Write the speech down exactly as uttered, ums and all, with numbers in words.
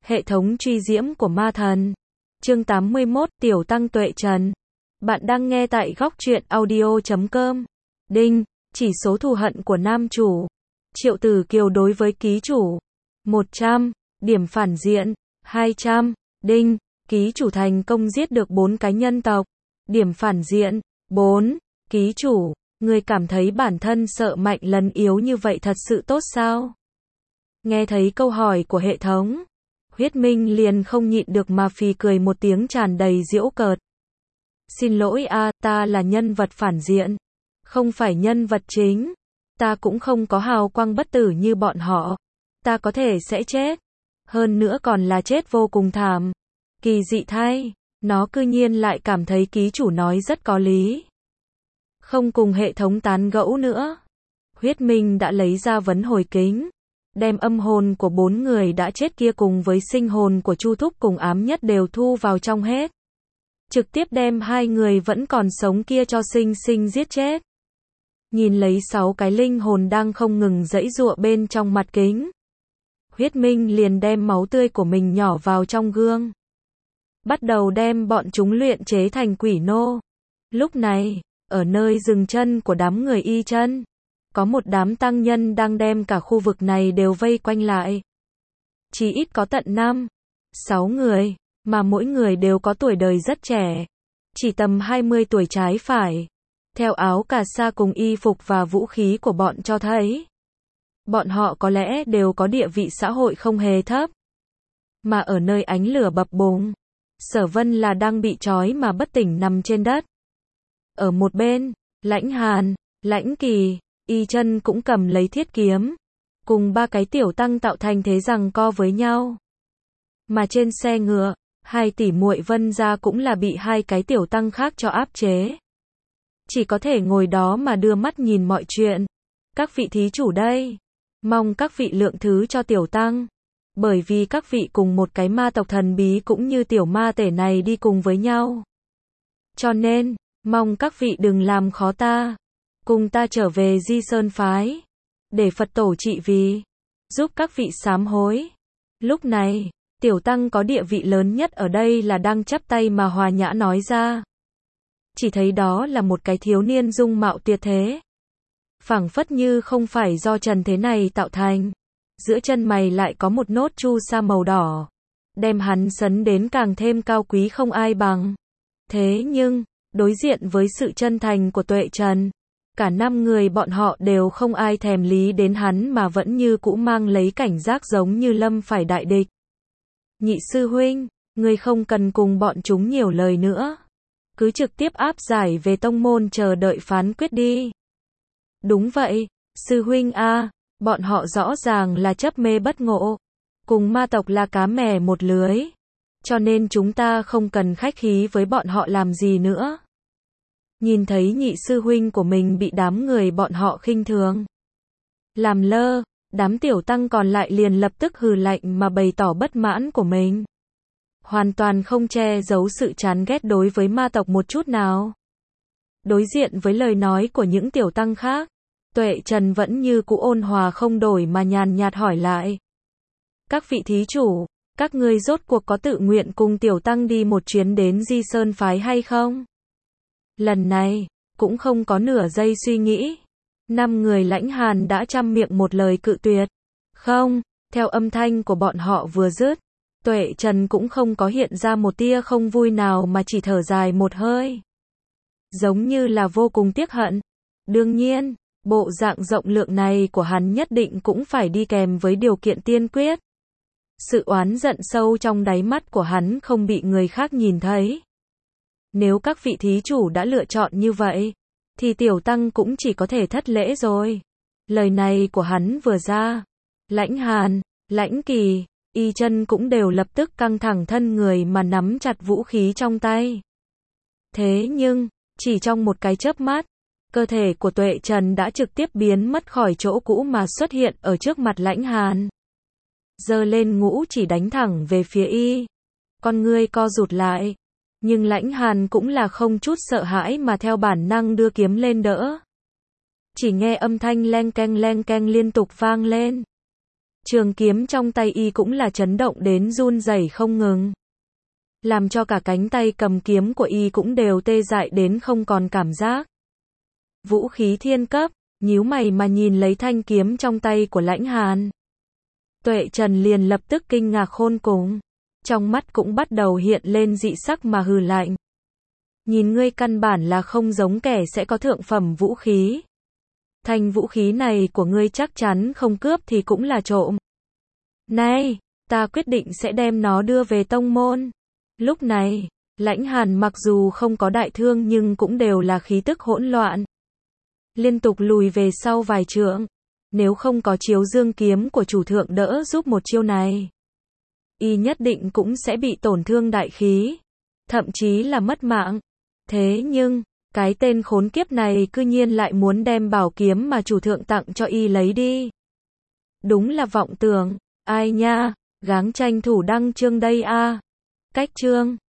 Hệ thống truy diễm của ma thần. Chương tám mươi mốt, Tiểu Tăng Tuệ Trần. Bạn đang nghe tại góc truyện audio chấm com. Đinh, chỉ số thù hận của nam chủ. Triệu Tử Kiều đối với ký chủ. một trăm, điểm phản diện. hai trăm, đinh, ký chủ thành công giết được bốn cái nhân tộc. Điểm phản diện. bốn, ký chủ, người cảm thấy bản thân sợ mạnh lần yếu như vậy thật sự tốt sao? Nghe thấy câu hỏi của hệ thống, Huyết Minh liền không nhịn được mà phì cười một tiếng tràn đầy giễu cợt. Xin lỗi a, ta là nhân vật phản diện, không phải nhân vật chính. Ta cũng không có hào quang bất tử như bọn họ. Ta có thể sẽ chết. Hơn nữa còn là chết vô cùng thảm. Kỳ dị thay, nó cư nhiên lại cảm thấy ký chủ nói rất có lý. Không cùng hệ thống tán gẫu nữa, Huyết Minh đã lấy ra vấn hồi kính, đem âm hồn của bốn người đã chết kia cùng với sinh hồn của Chu Thúc cùng ám nhất đều thu vào trong hết. Trực tiếp đem hai người vẫn còn sống kia cho sinh sinh giết chết. Nhìn lấy sáu cái linh hồn đang không ngừng giãy giụa bên trong mặt kính, Huyết Minh liền đem máu tươi của mình nhỏ vào trong gương, bắt đầu đem bọn chúng luyện chế thành quỷ nô. Lúc này, ở nơi dừng chân của đám người y chân, có một đám tăng nhân đang đem cả khu vực này đều vây quanh lại. Chỉ ít có tận năm, sáu người, mà mỗi người đều có tuổi đời rất trẻ, chỉ tầm hai mươi tuổi trái phải. Theo áo cà sa cùng y phục và vũ khí của bọn cho thấy, bọn họ có lẽ đều có địa vị xã hội không hề thấp. Mà ở nơi ánh lửa bập bùng, Sở Vân là đang bị trói mà bất tỉnh nằm trên đất. Ở một bên, Lãnh Hàn, Lãnh Kỳ, Y Chân cũng cầm lấy thiết kiếm, cùng ba cái tiểu tăng tạo thành thế giằng co với nhau. Mà trên xe ngựa, hai tỷ muội Vân gia cũng là bị hai cái tiểu tăng khác cho áp chế. Chỉ có thể ngồi đó mà đưa mắt nhìn mọi chuyện. Các vị thí chủ đây, mong các vị lượng thứ cho tiểu tăng, bởi vì các vị cùng một cái ma tộc thần bí cũng như tiểu ma tể này đi cùng với nhau. Cho nên, mong các vị đừng làm khó ta, cùng ta trở về Di Sơn phái, để Phật tổ trị vì, giúp các vị sám hối. Lúc này, tiểu tăng có địa vị lớn nhất ở đây là đang chắp tay mà hòa nhã nói ra. Chỉ thấy đó là một cái thiếu niên dung mạo tuyệt thế, phảng phất như không phải do trần thế này tạo thành. Giữa chân mày lại có một nốt chu sa màu đỏ, đem hắn sấn đến càng thêm cao quý không ai bằng. Thế nhưng, đối diện với sự chân thành của Tuệ Trần, cả năm người bọn họ đều không ai thèm lý đến hắn mà vẫn như cũ mang lấy cảnh giác giống như lâm phải đại địch. Nhị sư huynh, ngươi không cần cùng bọn chúng nhiều lời nữa, cứ trực tiếp áp giải về tông môn chờ đợi phán quyết đi. Đúng vậy, sư huynh a, bọn họ rõ ràng là chấp mê bất ngộ, cùng ma tộc là cá mè một lưới, cho nên chúng ta không cần khách khí với bọn họ làm gì nữa. Nhìn thấy nhị sư huynh của mình bị đám người bọn họ khinh thường, làm lơ, đám tiểu tăng còn lại liền lập tức hừ lạnh mà bày tỏ bất mãn của mình. Hoàn toàn không che giấu sự chán ghét đối với ma tộc một chút nào. Đối diện với lời nói của những tiểu tăng khác, Tuệ Trần vẫn như cũ ôn hòa không đổi mà nhàn nhạt hỏi lại. Các vị thí chủ, các ngươi rốt cuộc có tự nguyện cùng tiểu tăng đi một chuyến đến Di Sơn phái hay không? Lần này, cũng không có nửa giây suy nghĩ. Năm người Lãnh Hàn đã trăm miệng một lời cự tuyệt. Không, theo âm thanh của bọn họ vừa dứt, Tuệ Trần cũng không có hiện ra một tia không vui nào mà chỉ thở dài một hơi. Giống như là vô cùng tiếc hận. Đương nhiên, bộ dạng rộng lượng này của hắn nhất định cũng phải đi kèm với điều kiện tiên quyết. Sự oán giận sâu trong đáy mắt của hắn không bị người khác nhìn thấy. Nếu các vị thí chủ đã lựa chọn như vậy, thì tiểu tăng cũng chỉ có thể thất lễ rồi. Lời này của hắn vừa ra, Lãnh Hàn, Lãnh Kỳ, Y Chân cũng đều lập tức căng thẳng thân người mà nắm chặt vũ khí trong tay. Thế nhưng, chỉ trong một cái chớp mắt, cơ thể của Tuệ Trần đã trực tiếp biến mất khỏi chỗ cũ mà xuất hiện ở trước mặt Lãnh Hàn. Giơ lên ngũ chỉ đánh thẳng về phía y. Con ngươi co rụt lại, nhưng Lãnh Hàn cũng là không chút sợ hãi mà theo bản năng đưa kiếm lên đỡ. Chỉ nghe âm thanh leng keng leng keng liên tục vang lên. Trường kiếm trong tay y cũng là chấn động đến run rẩy không ngừng. Làm cho cả cánh tay cầm kiếm của y cũng đều tê dại đến không còn cảm giác. Vũ khí thiên cấp, nhíu mày mà nhìn lấy thanh kiếm trong tay của Lãnh Hàn. Tuệ Trần liền lập tức kinh ngạc khôn cùng. Trong mắt cũng bắt đầu hiện lên dị sắc mà hừ lạnh. Nhìn ngươi căn bản là không giống kẻ sẽ có thượng phẩm vũ khí. Thanh vũ khí này của ngươi chắc chắn không cướp thì cũng là trộm. Này, ta quyết định sẽ đem nó đưa về tông môn. Lúc này, Lãnh Hàn mặc dù không có đại thương nhưng cũng đều là khí tức hỗn loạn. Liên tục lùi về sau vài trượng. Nếu không có chiếu dương kiếm của chủ thượng đỡ giúp một chiêu này, y nhất định cũng sẽ bị tổn thương đại khí. Thậm chí là mất mạng. Thế nhưng, cái tên khốn kiếp này cư nhiên lại muốn đem bảo kiếm mà chủ thượng tặng cho y lấy đi. Đúng là vọng tưởng. Ai nha, gắng tranh thủ đăng chương đây a. Cách chương